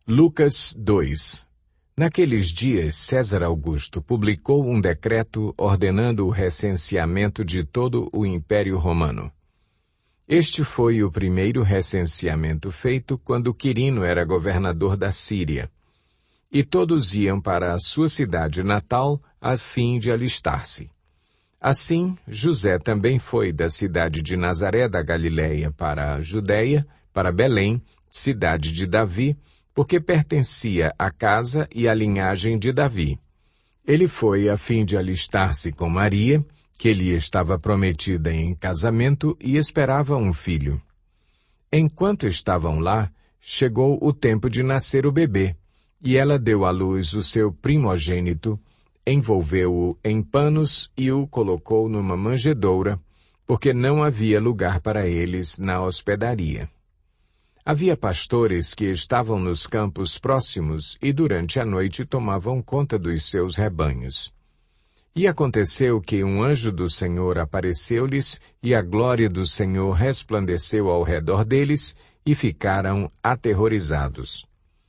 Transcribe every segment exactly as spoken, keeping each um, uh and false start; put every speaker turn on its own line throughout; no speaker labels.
Lucas dois. Naqueles dias, César Augusto publicou um decreto ordenando o recenseamento de todo o Império Romano. Este foi o primeiro recenseamento feito quando Quirino era governador da Síria. E todos iam para a sua cidade natal a fim de alistar-se. Assim, José também foi da cidade de Nazaré da Galileia para a Judéia, para Belém, cidade de Davi, porque pertencia à casa e à linhagem de Davi. Ele foi a fim de alistar-se com Maria, que lhe estava prometida em casamento e esperava um filho. Enquanto estavam lá, chegou o tempo de nascer o bebê, e ela deu à luz o seu primogênito, envolveu-o em panos e o colocou numa manjedoura, porque não havia lugar para eles na hospedaria. Havia pastores que estavam nos campos próximos e durante a noite tomavam conta dos seus rebanhos. E aconteceu que um anjo do Senhor apareceu-lhes, e a glória do Senhor resplandeceu ao redor deles, e ficaram aterrorizados.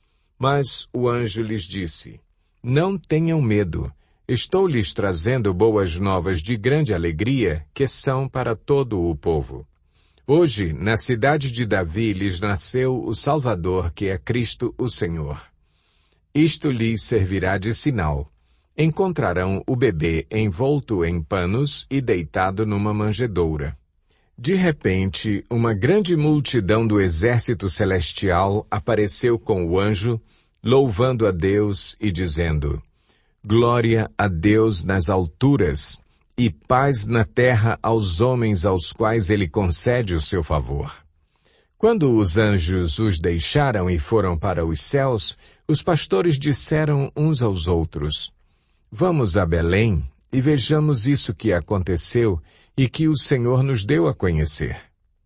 Mas o anjo lhes disse: Não tenham medo, estou lhes trazendo boas novas de grande alegria, que são para todo o povo. Hoje, na cidade de Davi, lhes nasceu o Salvador, que é Cristo o Senhor. Isto lhes servirá de sinal. Encontrarão o bebê envolto em panos e deitado numa manjedoura. De repente, uma grande multidão do exército celestial apareceu com o anjo, louvando a Deus e dizendo: Glória a Deus nas alturas, e paz na terra aos homens aos quais ele concede o seu favor. Quando os anjos os deixaram e foram para os céus, os pastores disseram uns aos outros: Vamos a Belém e vejamos isso que aconteceu e que o Senhor nos deu a conhecer.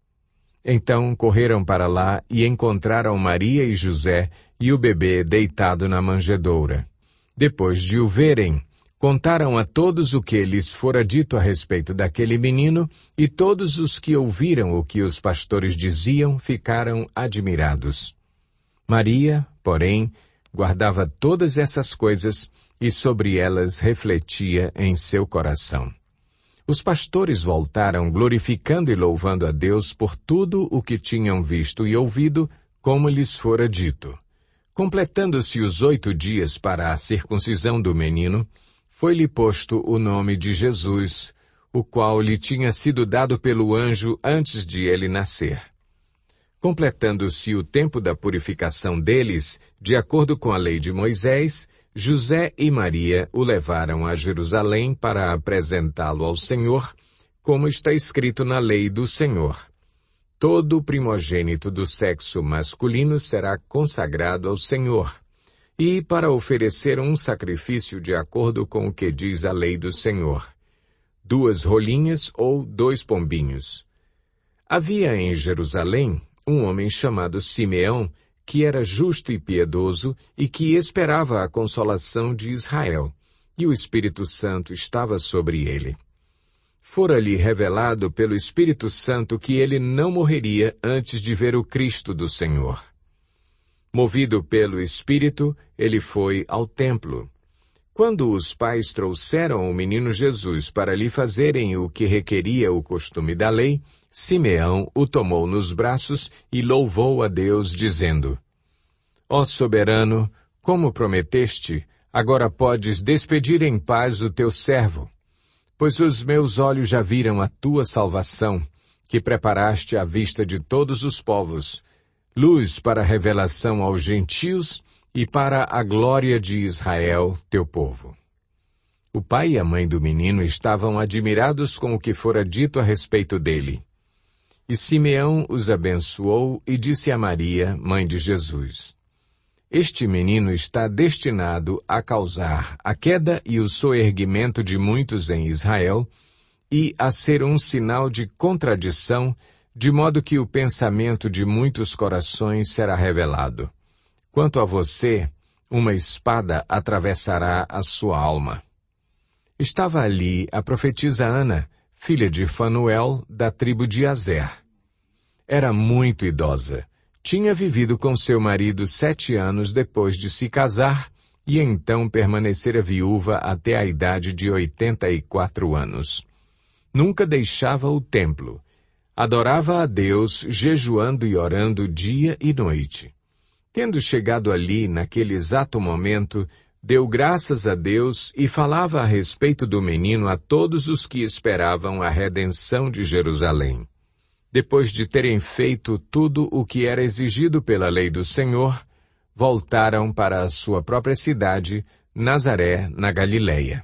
Então correram para lá e encontraram Maria e José e o bebê deitado na manjedoura. Depois de o verem, contaram a todos o que lhes fora dito a respeito daquele menino, e todos os que ouviram o que os pastores diziam ficaram admirados. Maria, porém, guardava todas essas coisas e sobre elas refletia em seu coração. Os pastores voltaram glorificando e louvando a Deus por tudo o que tinham visto e ouvido, como lhes fora dito. Completando-se os oito dias para a circuncisão do menino, foi-lhe posto o nome de Jesus, o qual lhe tinha sido dado pelo anjo antes de ele nascer. Completando-se o tempo da purificação deles, de acordo com a lei de Moisés, José e Maria o levaram a Jerusalém para apresentá-lo ao Senhor, como está escrito na lei do Senhor. Todo primogênito do sexo masculino será consagrado ao Senhor, e para oferecer um sacrifício de acordo com o que diz a lei do Senhor, duas rolinhas ou dois pombinhos. Havia em Jerusalém um homem chamado Simeão, que era justo e piedoso e que esperava a consolação de Israel, e o Espírito Santo estava sobre ele. Fora-lhe revelado pelo Espírito Santo que ele não morreria antes de ver o Cristo do Senhor. Movido pelo Espírito, ele foi ao templo. Quando os pais trouxeram o menino Jesus para lhe fazerem o que requeria o costume da lei, Simeão o tomou nos braços e louvou a Deus, dizendo: Ó soberano, como prometeste, agora podes despedir em paz o teu servo, pois os meus olhos já viram a tua salvação, que preparaste à vista de todos os povos, luz para a revelação aos gentios e para a glória de Israel, teu povo. O pai e a mãe do menino estavam admirados com o que fora dito a respeito dele. E Simeão os abençoou e disse a Maria, mãe de Jesus: Este menino está destinado a causar a queda e o soerguimento de muitos em Israel e a ser um sinal de contradição, de modo que o pensamento de muitos corações será revelado. Quanto a você, uma espada atravessará a sua alma. Estava ali a profetisa Ana, filha de Fanuel, da tribo de Azer. Era muito idosa, Tinha vivido com seu marido sete anos depois de se casar e então permanecera viúva até a idade de oitenta e quatro anos. Nunca deixava o templo. Adorava a Deus, jejuando e orando dia e noite. Tendo chegado ali, naquele exato momento, deu graças a Deus e falava a respeito do menino a todos os que esperavam a redenção de Jerusalém. Depois de terem feito tudo o que era exigido pela lei do Senhor, voltaram para a sua própria cidade, Nazaré, na Galileia.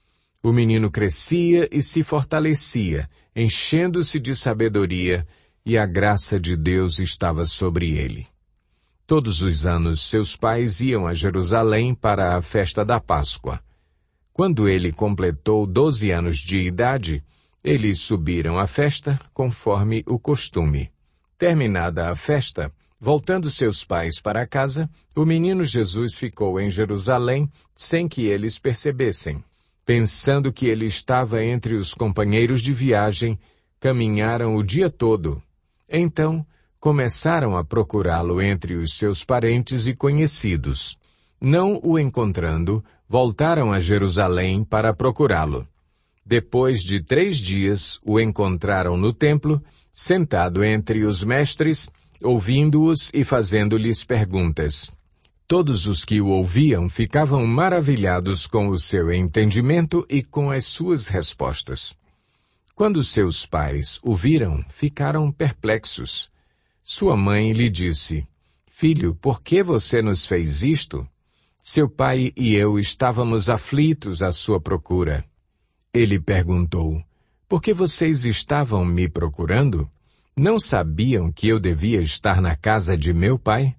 O menino crescia e se fortalecia, enchendo-se de sabedoria, e a graça de Deus estava sobre ele. Todos os anos seus pais iam a Jerusalém para a festa da Páscoa. Quando ele completou doze anos de idade, eles subiram à festa conforme o costume. Terminada a festa, voltando seus pais para casa, o menino Jesus ficou em Jerusalém sem que eles percebessem. Pensando que ele estava entre os companheiros de viagem, caminharam o dia todo. Então, começaram a procurá-lo entre os seus parentes e conhecidos. Não o encontrando, voltaram a Jerusalém para procurá-lo. Depois de três dias, o encontraram no templo, sentado entre os mestres, ouvindo-os e fazendo-lhes perguntas. Todos os que o ouviam ficavam maravilhados com o seu entendimento e com as suas respostas. Quando seus pais o viram, ficaram perplexos. Sua mãe lhe disse, "Filho, por que você nos fez isto? Seu pai e eu estávamos aflitos à sua procura." Ele perguntou, "Por que vocês estavam me procurando? Não sabiam que eu devia estar na casa de meu pai?"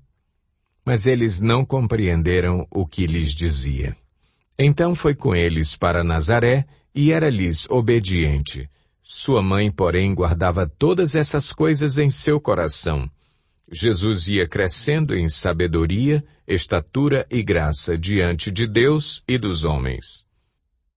Mas eles não compreenderam o que lhes dizia. Então foi com eles para Nazaré e era-lhes obediente. Sua mãe, porém, guardava todas essas coisas em seu coração. Jesus ia crescendo em sabedoria, estatura e graça diante de Deus e dos homens.